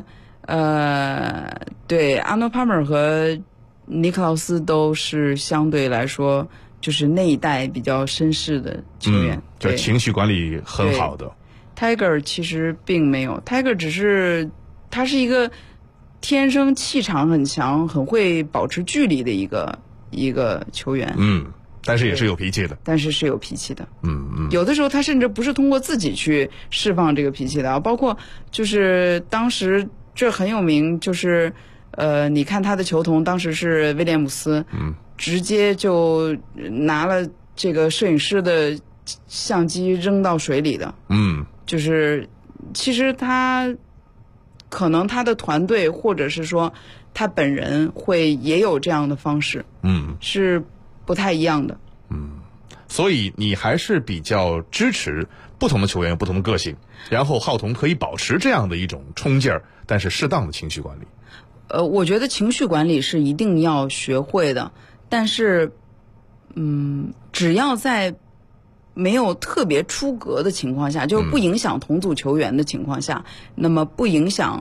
对，阿诺帕默和尼克劳斯都是相对来说就是那一代比较绅士的球员， 就情绪管理很好的。 Tiger 其实并没有， Tiger 只是他是一个天生气场很强、很会保持距离的一个球员。 但是也是有脾气的。 但是是有脾气的。有的时候他甚至不是通过自己去释放这个脾气的啊，包括就是当时这很有名，就是你看他的球童当时是威廉姆斯， 直接就拿了这个摄影师的相机扔到水里的。就是其实他可能他的团队或者是说他本人也有这样的方式，是不太一样的。 所以你还是比较支持不同的球员有不同的个性，然后浩童可以保持这样的一种冲劲儿，但是适当的情绪管理。 我觉得情绪管理是一定要学会的，但是只要在没有特别出格的情况下，就是不影响同组球员的情况下，那么不影响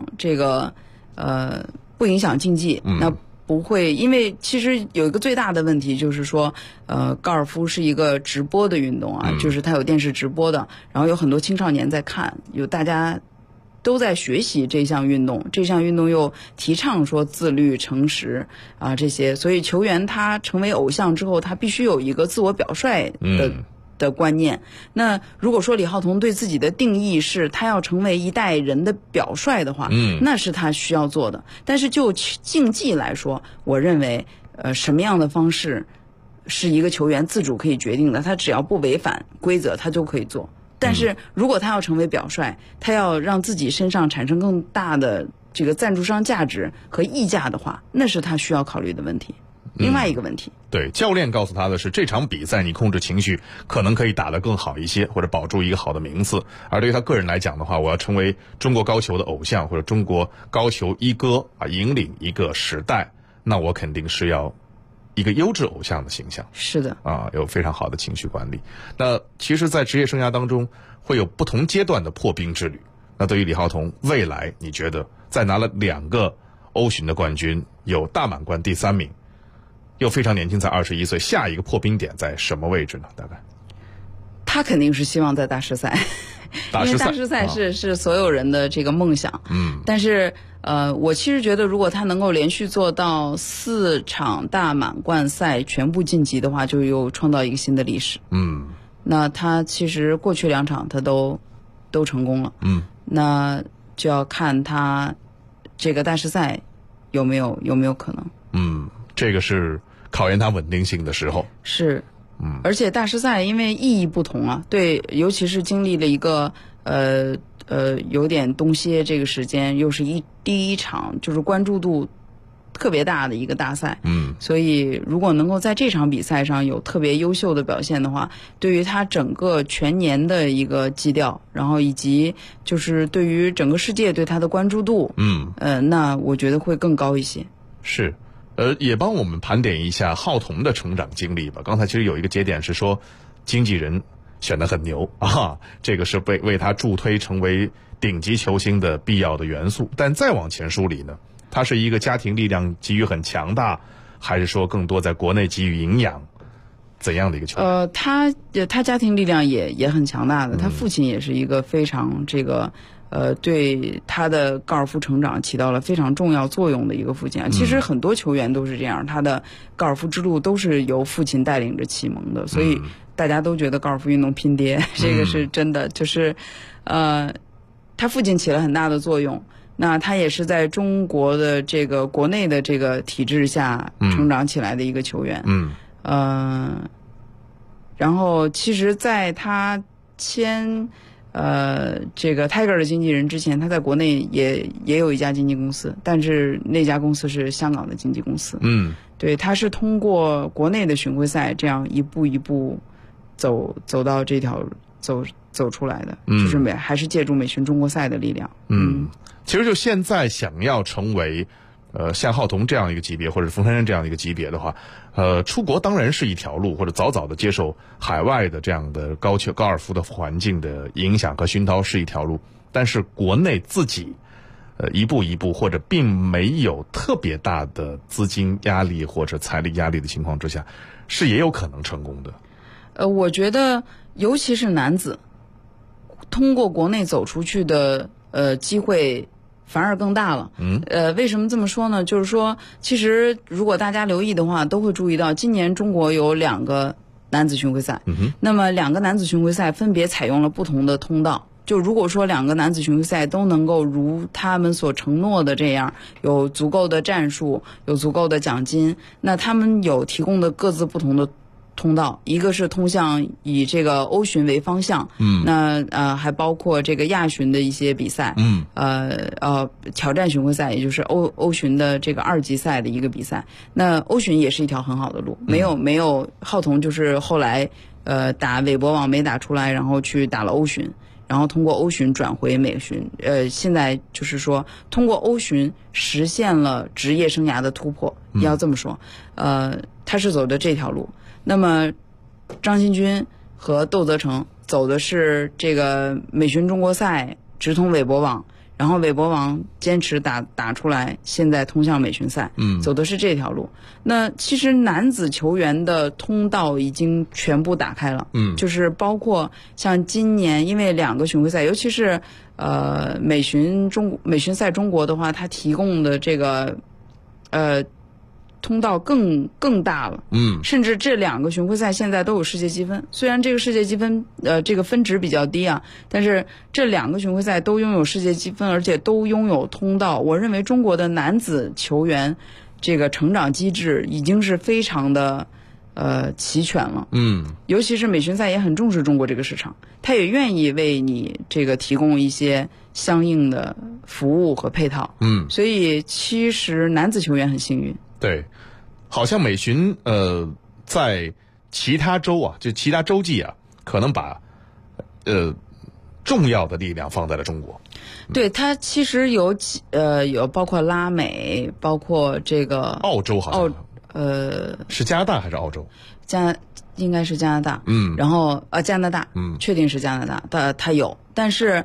不影响竞技，那不会。因为其实有一个最大的问题就是说，高尔夫是一个直播的运动啊，就是它有电视直播的，然后有很多青少年在看，有大家都在学习这项运动，这项运动又提倡说自律、诚实啊这些，所以球员他成为偶像之后，他必须有一个自我表率的观念。那如果说李浩童对自己的定义是他要成为一代人的表率的话，那是他需要做的。但是就竞技来说，我认为什么样的方式是一个球员自主可以决定的，他只要不违反规则，他就可以做。但是如果他要成为表率，他要让自己身上产生更大的这个赞助商价值和溢价的话，那是他需要考虑的问题。另外一个问题， 对，教练告诉他的是这场比赛你控制情绪可能可以打得更好一些，或者保住一个好的名次。而对于他个人来讲的话，我要成为中国高球的偶像，或者中国高球一哥啊，引领一个时代，那我肯定是要一个优质偶像的形象。 是的啊，有非常好的情绪管理。那其实在职业生涯当中会有不同阶段的破冰之旅。那对于李浩童未来，你觉得在拿了2个欧巡的冠军，有大满贯第3名，又非常年轻，才21岁，下一个破冰点在什么位置呢？大概他肯定是希望在大师赛，因为大师赛是所有人的这个梦想。但是我其实觉得，如果他能够连续做到4场大满贯赛全部晋级的话，就又创造一个新的历史。那他其实过去2场他都成功了。那就要看他这个大师赛有没有可能。 这个是考验他稳定性的时候。 是，而且大师赛因为意义不同啊，对，尤其是经历了一个有点冬歇这个时间，又是第一场就是关注度特别大的一个大赛。所以如果能够在这场比赛上有特别优秀的表现的话，对于他整个全年的一个基调，然后以及就是对于整个世界对他的关注度，那我觉得会更高一些。 是。也帮我们盘点一下浩童的成长经历吧。刚才其实有一个节点是说，经纪人选得很牛啊，这个是为他助推成为顶级球星的必要的元素。但再往前梳理呢，他是一个家庭力量给予很强大，还是说更多在国内给予营养？怎样的一个球员？ 他家庭力量也很强大的，他父亲也是一个非常这个。对他的高尔夫成长起到了非常重要作用的一个父亲啊。其实很多球员都是这样，他的高尔夫之路都是由父亲带领着启蒙的，所以大家都觉得高尔夫运动拼爹，这个是真的。就是他父亲起了很大的作用，那他也是在中国的这个国内的这个体制下成长起来的一个球员。然后其实在他签这个 Tiger 的经纪人之前，他在国内也有一家经纪公司，但是那家公司是香港的经纪公司。对，他是通过国内的巡回赛这样一步一步走到这条走出来的，就是还是借助美巡中国赛的力量。 其实就现在想要成为像浩童这样一个级别，或者冯珊珊这样的一个级别的话，出国当然是一条路，或者早早的接受海外的这样的高尔夫的环境的影响和熏陶是一条路，但是国内自己一步一步，或者并没有特别大的资金压力或者财力压力的情况之下，是也有可能成功的。 我觉得尤其是男子，通过国内走出去的机会反而更大了。为什么这么说呢？就是说，其实如果大家留意的话，都会注意到，今年中国有2个男子巡回赛。那么2个男子巡回赛分别采用了不同的通道， 就如果说两个男子巡回赛都能够如他们所承诺的这样，有足够的战术，有足够的奖金，那他们有提供的各自不同的通道，一个是通向以这个欧巡为方向，那还包括这个亚巡的一些比赛，挑战巡回赛，也就是欧巡的这个2级赛的一个比赛。那欧巡也是一条很好的路，没有浩彤就是后来打韦伯网没打出来，然后去打了欧巡，然后通过欧巡转回美巡，现在就是说通过欧巡实现了职业生涯的突破，要这么说，他是走的这条路。那么张新军和窦泽成走的是这个美巡中国赛直通韦伯网，然后韦伯网坚持打出来，现在通向美巡赛，走的是这条路。那其实男子球员的通道已经全部打开了，就是包括像今年因为2个巡回赛，尤其是美巡赛中国的话，它提供的这个通道更大了，甚至这2个巡回赛现在都有世界积分，虽然这个世界积分这个分值比较低啊，但是这2个巡回赛都拥有世界积分，而且都拥有通道。我认为中国的男子球员这个成长机制已经是非常的齐全了，尤其是美巡赛也很重视中国这个市场，他也愿意为你这个提供一些相应的服务和配套，所以其实男子球员很幸运。 对，好像美巡在其他州啊，就其他洲际啊，可能把重要的力量放在了中国。 对，它其实有包括拉美，包括这个澳洲，好像是加拿大还是澳洲？ 应该是加拿大，然后加拿大，确定是加拿大，它有，但是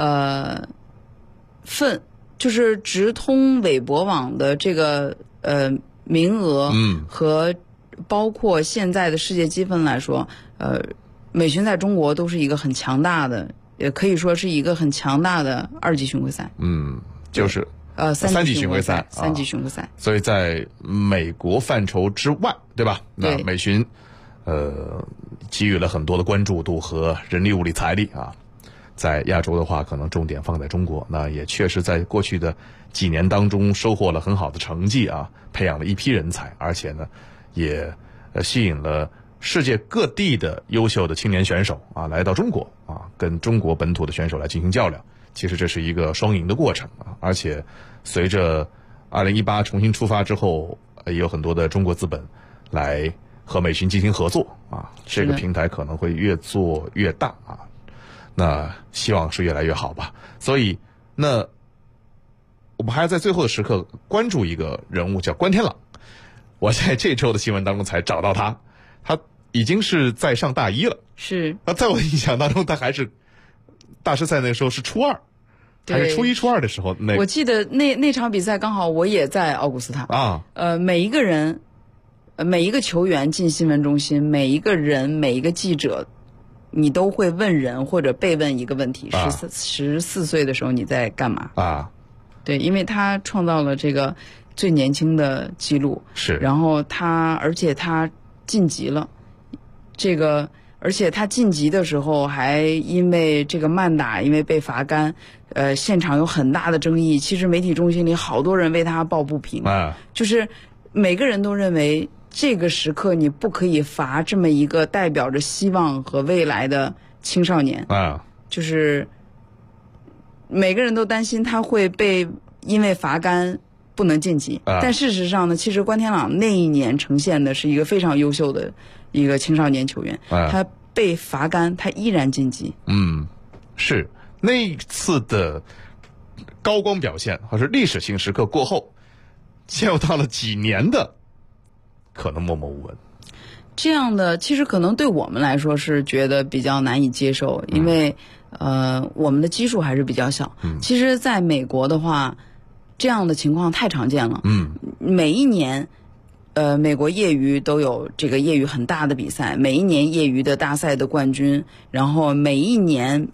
就是直通韦伯网的这个名额，和包括现在的世界积分来说，美巡在中国都是一个很强大的，也可以说是一个很强大的2级巡回赛。 就是 3 级巡回赛 ，3级巡回赛。 所以在美国范畴之外，对吧？那美巡给予了很多的关注度和人力物力财力啊。在亚洲的话，可能重点放在中国，那也确实在过去的几年当中收获了很好的成绩啊，培养了一批人才，而且呢，也吸引了世界各地的优秀的青年选手啊来到中国啊，跟中国本土的选手来进行较量。其实这是一个双赢的过程啊，而且随着2018重新出发之后，也有很多的中国资本来和美巡进行合作啊，这个平台可能会越做越大啊。那希望是越来越好吧。所以那我们还在最后的时刻关注一个人物，叫关天朗。我在这周的新闻当中才找到他已经是在上大1了。 是。 在我的印象当中，他还是大师赛那个时候是初2，还是初1、初2的时候。 我记得那场比赛刚好我也在奥古斯塔啊。每一个人，每一个球员进新闻中心，每一个人，每一个记者，你都会问人或者被问一个问题：14岁的时候你在干嘛？对，因为他创造了这个最年轻的记录， 是。 然后而且他晋级了，而且他晋级的时候还因为这个慢打，因为被罚杆，现场有很大的争议。其实媒体中心里好多人为他抱不平，就是每个人都认为这个时刻你不可以罚这么一个代表着希望和未来的青少年就是每个人都担心他会因为罚杆不能晋级，但事实上呢，其实关天朗那一年呈现的是一个非常优秀的一个青少年球员，他被罚杆他依然晋级。 是那次的高光表现，或是历史性时刻过后，就到了几年的可能默默无闻。 这样的其实可能对我们来说是觉得比较难以接受，因为我们的基数还是比较小。其实在美国的话，这样的情况太常见了。每一年美国业余都有这个业余很大的比赛，每一年业余的大赛的冠军，然后每一年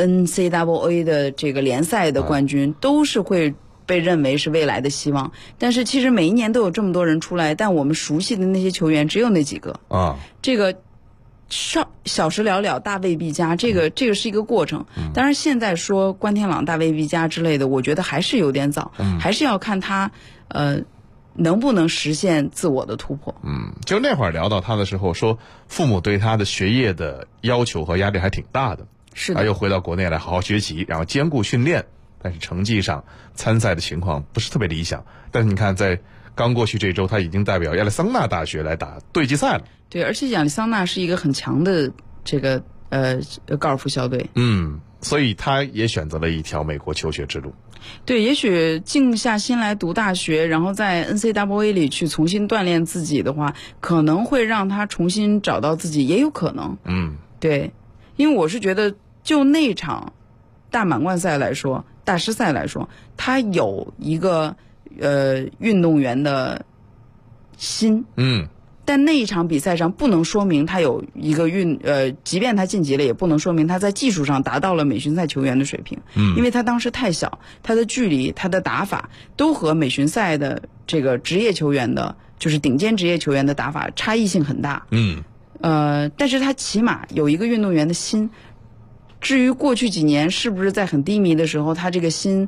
NCAA 的这个联赛的冠军都是会被认为是未来的希望。但是其实每一年都有这么多人出来，但我们熟悉的那些球员只有那几个。这个小时了了，大未必佳，这个是一个过程。当然，现在说关天朗大未必佳之类的，我觉得还是有点早，还是要看他能不能实现自我的突破。 就那会儿聊到他的时候，说父母对他的学业的要求和压力还挺大的， 是的， 他又回到国内来好好学习，然后兼顾训练，但是成绩上参赛的情况不是特别理想。但是你看，在刚过去这周，他已经代表亚利桑那大学来打对季赛了。 对，而且亚利桑那是一个很强的这个高尔夫校队。 所以他也选择了一条美国求学之路。 对，也许静下心来读大学，然后在 NCAA 里去重新锻炼自己的话，可能会让他重新找到自己，也有可能。对，因为我是觉得就那场大满贯赛来说，大师赛来说，他有一个运动员的心。但那一场比赛上不能说明他有一个即便他晋级了，也不能说明他在技术上达到了美巡赛球员的水平。因为他当时太小，他的距离、他的打法都和美巡赛的这个职业球员的，就是顶尖职业球员的打法差异性很大。但是他起码有一个运动员的心。至于过去几年是不是在很低迷的时候，他这个心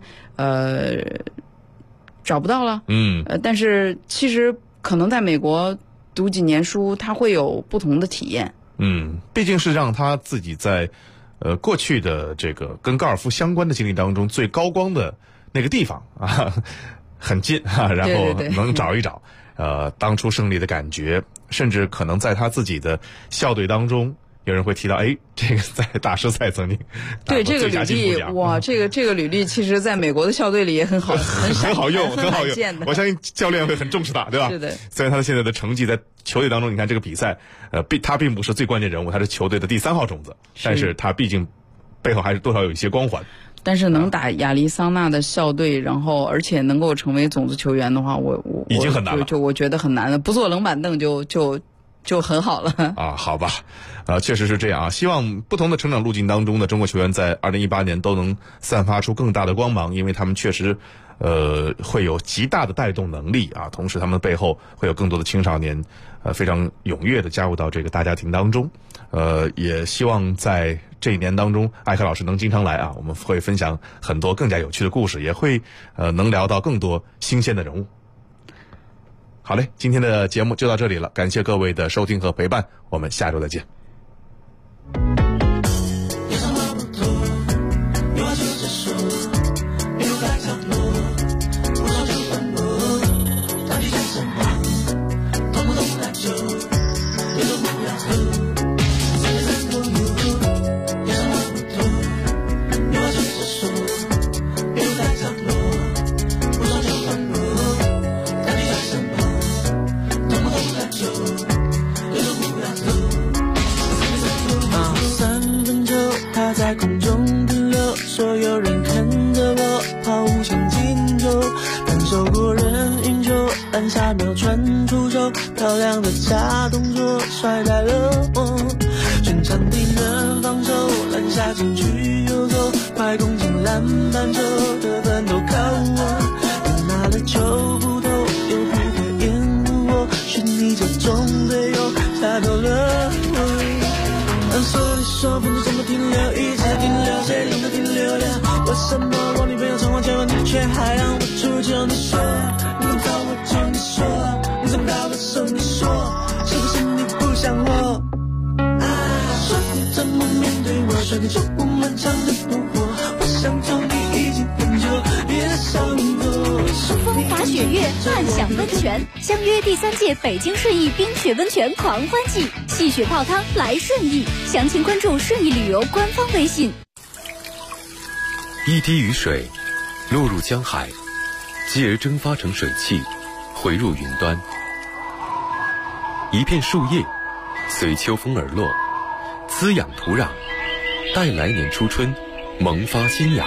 找不到了。但是其实可能在美国读几年书，他会有不同的体验。 毕竟是让他自己在过去的这个跟高尔夫相关的经历当中最高光的那个地方啊，很近啊，然后能找一找当初胜利的感觉，甚至可能在他自己的校队当中。有人会提到，这个在大师赛曾经对这个履历，哇，这个履历，其实在美国的校队里也很好， 很好用，很好用。我相信教练会很重视他，对吧？ 是的。 虽然他现在的成绩在球队当中，你看这个比赛，他并不是最关键人物，他是球队的第3号种子，但是他毕竟背后还是多少有一些光环。 但是能打亚利桑那的校队，然后而且能够成为种子球员的话，我已经很难了， 就我觉得很难了，不坐冷板凳就很好了啊，好吧，确实是这样啊。希望不同的成长路径当中的中国球员在2018年都能散发出更大的光芒，因为他们确实会有极大的带动能力啊。同时他们背后会有更多的青少年非常踊跃的加入到这个大家庭当中。也希望在这一年当中，艾克老师能经常来啊，我们会分享很多更加有趣的故事，也会能聊到更多新鲜的人物。好嘞，今天的节目就到这里了，感谢各位的收听和陪伴，我们下周再见。 在空中停留，所有人看着我毫无想尽头，单手过人运球，按下秒传出手，漂亮的假动作甩开了我，全场敌人防守，篮下禁区游走，快攻进篮板球，得分都靠我，他拿了球不投，又不会掩护我，是你这种队友才投了我。说你说不能怎么停留，一直停留，谁让它停留了？为什么我女朋友从我前面，你却还让我出球？你说你怎么我就你说，你怎么把我手你说，是不是你不想我？说你怎么面对我，说你这不漫长的不惑，我想找你已经很久，别再少你多。 风华雪月，暗享温泉，相约第3届北京顺义冰雪温泉狂欢季，戏雪泡汤来顺义，详情关注顺义旅游官方微信。 一滴雨水落入江海，继而蒸发成水汽，回入云端。一片树叶随秋风而落，滋养土壤，待来年初春萌发新芽。